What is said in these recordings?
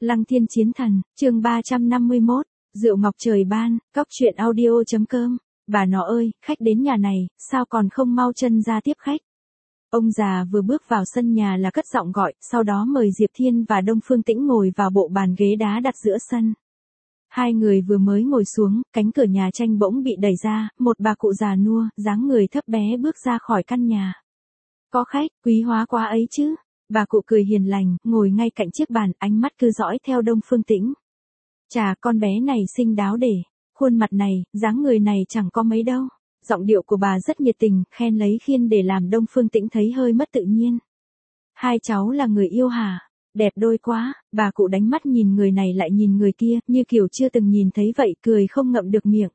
Lăng Thiên Chiến Thần, chương 351, Rượu Ngọc Trời Ban, cóc truyện audio.com. Bà nó ơi, khách đến nhà này, sao còn không mau chân ra tiếp khách? Ông già vừa bước vào sân nhà là cất giọng gọi, sau đó mời Diệp Thiên và Đông Phương Tĩnh ngồi vào bộ bàn ghế đá đặt giữa sân. Hai người vừa mới ngồi xuống, cánh cửa nhà tranh bỗng bị đẩy ra, một bà cụ già nua, dáng người thấp bé bước ra khỏi căn nhà. Có khách, quý hóa quá ấy chứ. Bà cụ cười hiền lành, ngồi ngay cạnh chiếc bàn, ánh mắt cứ dõi theo Đông Phương Tĩnh. Chà, con bé này xinh đáo để, khuôn mặt này, dáng người này chẳng có mấy đâu. Giọng điệu của bà rất nhiệt tình, khen lấy khiên để làm Đông Phương Tĩnh thấy hơi mất tự nhiên. Hai cháu là người yêu hả? Đẹp đôi quá. Bà cụ đánh mắt nhìn người này lại nhìn người kia, như kiểu chưa từng nhìn thấy vậy, cười không ngậm được miệng.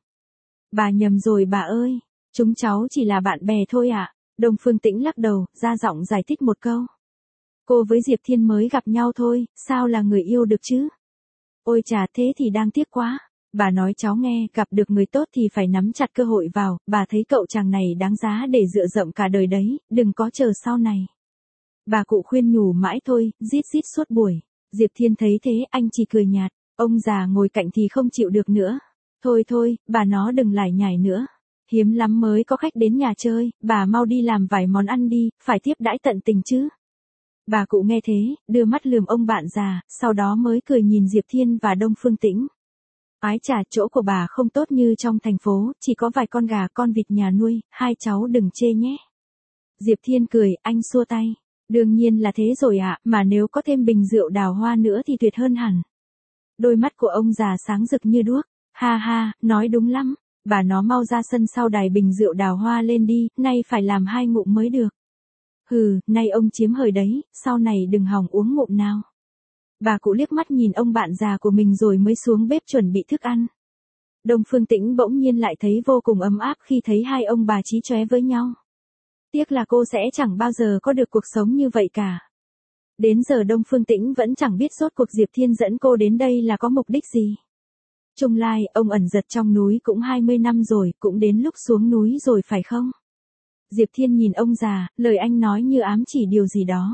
Bà nhầm rồi bà ơi, chúng cháu chỉ là bạn bè thôi ạ. Đông Phương Tĩnh lắc đầu, ra giọng giải thích một câu. Cô với Diệp Thiên mới gặp nhau thôi, sao là người yêu được chứ? Ôi chà, thế thì đang tiếc quá. Bà nói cháu nghe, gặp được người tốt thì phải nắm chặt cơ hội vào, bà thấy cậu chàng này đáng giá để dựa dẫm cả đời đấy, đừng có chờ sau này. Bà cụ khuyên nhủ mãi thôi, rít rít suốt buổi. Diệp Thiên thấy thế, anh chỉ cười nhạt, ông già ngồi cạnh thì không chịu được nữa. Thôi thôi, bà nó đừng lải nhải nữa. Hiếm lắm mới có khách đến nhà chơi, bà mau đi làm vài món ăn đi, phải tiếp đãi tận tình chứ. Bà cụ nghe thế, đưa mắt lườm ông bạn già, sau đó mới cười nhìn Diệp Thiên và Đông Phương Tĩnh. Ái chà, chỗ của bà không tốt như trong thành phố, chỉ có vài con gà con vịt nhà nuôi, hai cháu đừng chê nhé. Diệp Thiên cười, anh xua tay. Đương nhiên là thế rồi ạ, mà nếu có thêm bình rượu đào hoa nữa thì tuyệt hơn hẳn. Đôi mắt của ông già sáng rực như đuốc. Ha ha, nói đúng lắm. Bà nó mau ra sân sau đài bình rượu đào hoa lên đi, nay phải làm 2 ngụm mới được. Hừ, nay ông chiếm hời đấy, sau này đừng hòng uống ngụm nào. Bà cụ liếc mắt nhìn ông bạn già của mình rồi mới xuống bếp chuẩn bị thức ăn. Đông Phương Tĩnh bỗng nhiên lại thấy vô cùng ấm áp khi thấy hai ông bà chí chóe với nhau. Tiếc là cô sẽ chẳng bao giờ có được cuộc sống như vậy cả. Đến giờ Đông Phương Tĩnh vẫn chẳng biết rốt cuộc Diệp Thiên dẫn cô đến đây là có mục đích gì. Trung lai, ông ẩn giật trong núi cũng 20 năm rồi, cũng đến lúc xuống núi rồi phải không? Diệp Thiên nhìn ông già, lời anh nói như ám chỉ điều gì đó.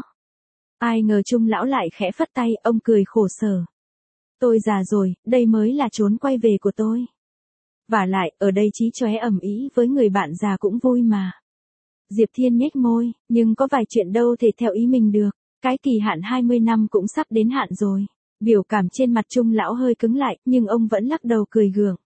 Ai ngờ Trung lão lại khẽ phất tay, ông cười khổ sở. Tôi già rồi, đây mới là chốn quay về của tôi. Vả lại, ở đây chí chóe ầm ĩ với người bạn già cũng vui mà. Diệp Thiên nhếch môi, nhưng có vài chuyện đâu thể theo ý mình được. Cái kỳ hạn 20 năm cũng sắp đến hạn rồi. Biểu cảm trên mặt Trung lão hơi cứng lại, nhưng ông vẫn lắc đầu cười gượng.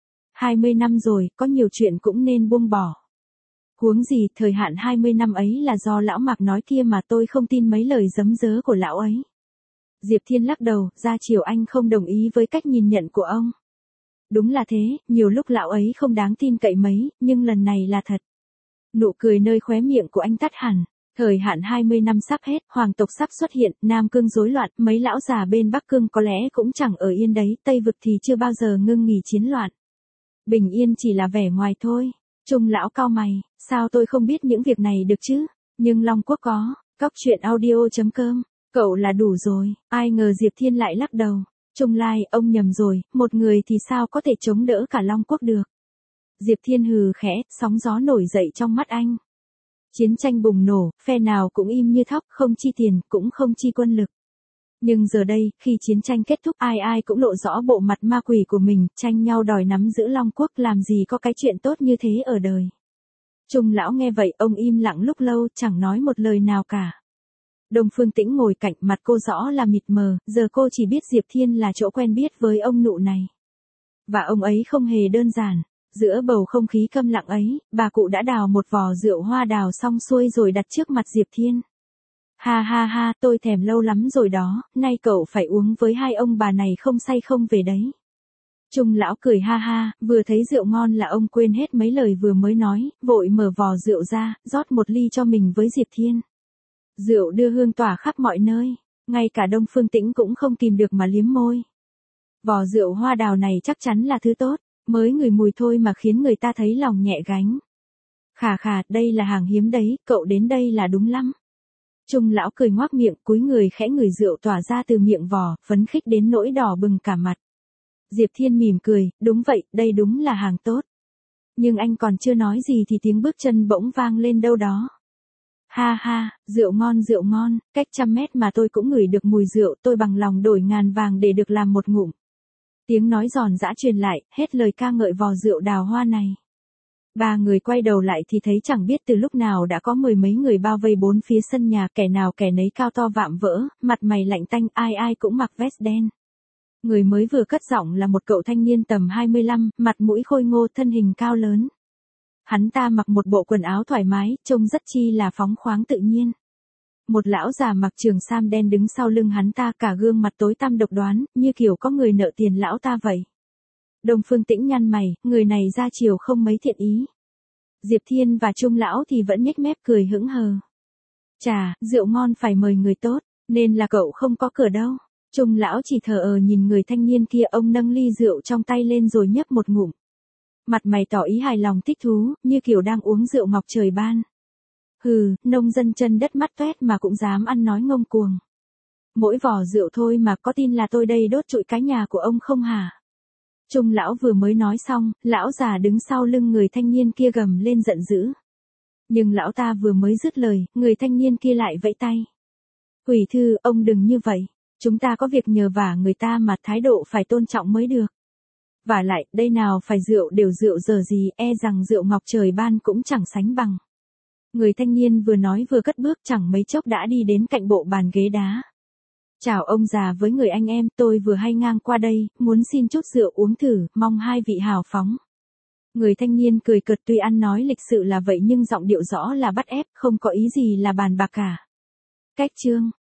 20 năm rồi, có nhiều chuyện cũng nên buông bỏ. Huống gì, thời hạn 20 năm ấy là do lão Mạc nói kia mà tôi không tin mấy lời giấm dớ của lão ấy. Diệp Thiên lắc đầu, ra chiều anh không đồng ý với cách nhìn nhận của ông. Đúng là thế, nhiều lúc lão ấy không đáng tin cậy mấy, nhưng lần này là thật. Nụ cười nơi khóe miệng của anh tắt hẳn. Thời hạn 20 năm sắp hết, hoàng tộc sắp xuất hiện, Nam Cương rối loạn, mấy lão già bên Bắc Cương có lẽ cũng chẳng ở yên đấy, Tây Vực thì chưa bao giờ ngưng nghỉ chiến loạn. Bình yên chỉ là vẻ ngoài thôi. Trung lão cau mày, sao tôi không biết những việc này được chứ? Nhưng Long Quốc có, cóc truyện audio.com, cậu là đủ rồi. Ai ngờ Diệp Thiên lại lắc đầu. Trung lai, ông nhầm rồi, một người thì sao có thể chống đỡ cả Long Quốc được? Diệp Thiên hừ khẽ, sóng gió nổi dậy trong mắt anh. Chiến tranh bùng nổ, phe nào cũng im như thóc, không chi tiền, cũng không chi quân lực. Nhưng giờ đây, khi chiến tranh kết thúc, ai ai cũng lộ rõ bộ mặt ma quỷ của mình, tranh nhau đòi nắm giữ Long Quốc, làm gì có cái chuyện tốt như thế ở đời. Trung lão nghe vậy, ông im lặng lúc lâu, chẳng nói một lời nào cả. Đông Phương Tĩnh ngồi cạnh, mặt cô rõ là mịt mờ, giờ cô chỉ biết Diệp Thiên là chỗ quen biết với ông nụ này. Và ông ấy không hề đơn giản. Giữa bầu không khí câm lặng ấy, bà cụ đã đào một vò rượu hoa đào xong xuôi rồi đặt trước mặt Diệp Thiên. Ha ha ha, tôi thèm lâu lắm rồi đó, nay cậu phải uống với hai ông bà này không say không về đấy. Trung lão cười ha ha, vừa thấy rượu ngon là ông quên hết mấy lời vừa mới nói, vội mở vò rượu ra, rót một ly cho mình với Diệp Thiên. Rượu đưa hương tỏa khắp mọi nơi, ngay cả Đông Phương Tĩnh cũng không kìm được mà liếm môi. Vò rượu hoa đào này chắc chắn là thứ tốt. Mới ngửi mùi thôi mà khiến người ta thấy lòng nhẹ gánh. Khà khà, đây là hàng hiếm đấy, cậu đến đây là đúng lắm. Trung lão cười ngoác miệng, cúi người khẽ ngửi rượu tỏa ra từ miệng vò, phấn khích đến nỗi đỏ bừng cả mặt. Diệp Thiên mỉm cười, đúng vậy, đây đúng là hàng tốt. Nhưng anh còn chưa nói gì thì tiếng bước chân bỗng vang lên đâu đó. Ha ha, rượu ngon, cách 100 mét mà tôi cũng ngửi được mùi rượu, tôi bằng lòng đổi ngàn vàng để được làm một ngụm. Tiếng nói giòn giã truyền lại, hết lời ca ngợi vò rượu đào hoa này. Ba người quay đầu lại thì thấy chẳng biết từ lúc nào đã có 10 mấy người bao vây bốn phía sân nhà, kẻ nào kẻ nấy cao to vạm vỡ, mặt mày lạnh tanh, ai ai cũng mặc vest đen. Người mới vừa cất giọng là một cậu thanh niên tầm 25, mặt mũi khôi ngô, thân hình cao lớn. Hắn ta mặc một bộ quần áo thoải mái, trông rất chi là phóng khoáng tự nhiên. Một lão già mặc trường sam đen đứng sau lưng hắn ta, cả gương mặt tối tăm độc đoán, như kiểu có người nợ tiền lão ta vậy. Đông Phương Tĩnh nhăn mày, người này ra chiều không mấy thiện ý. Diệp Thiên và Trung lão thì vẫn nhếch mép cười hững hờ. Chà, rượu ngon phải mời người tốt, nên là cậu không có cửa đâu. Trung lão chỉ thờ nhìn người thanh niên kia, ông nâng ly rượu trong tay lên rồi nhấp một ngụm. Mặt mày tỏ ý hài lòng thích thú, như kiểu đang uống rượu ngọc trời ban. Hừ, nông dân chân đất mắt toét mà cũng dám ăn nói ngông cuồng. Mỗi vò rượu thôi mà có tin là tôi đây đốt trụi cái nhà của ông không hả? Trung lão vừa mới nói xong, lão già đứng sau lưng người thanh niên kia gầm lên giận dữ. Nhưng lão ta vừa mới dứt lời, người thanh niên kia lại vẫy tay. Hủy thư, ông đừng như vậy. Chúng ta có việc nhờ vả người ta mà, thái độ phải tôn trọng mới được. Vả lại, đây nào phải rượu đều rượu giờ gì, e rằng rượu ngọc trời ban cũng chẳng sánh bằng. Người thanh niên vừa nói vừa cất bước, chẳng mấy chốc đã đi đến cạnh bộ bàn ghế đá. Chào ông già với người anh em, tôi vừa hay ngang qua đây, muốn xin chút rượu uống thử, mong hai vị hào phóng. Người thanh niên cười cợt, tuy ăn nói lịch sự là vậy nhưng giọng điệu rõ là bắt ép, không có ý gì là bàn bạc cả. Cách chương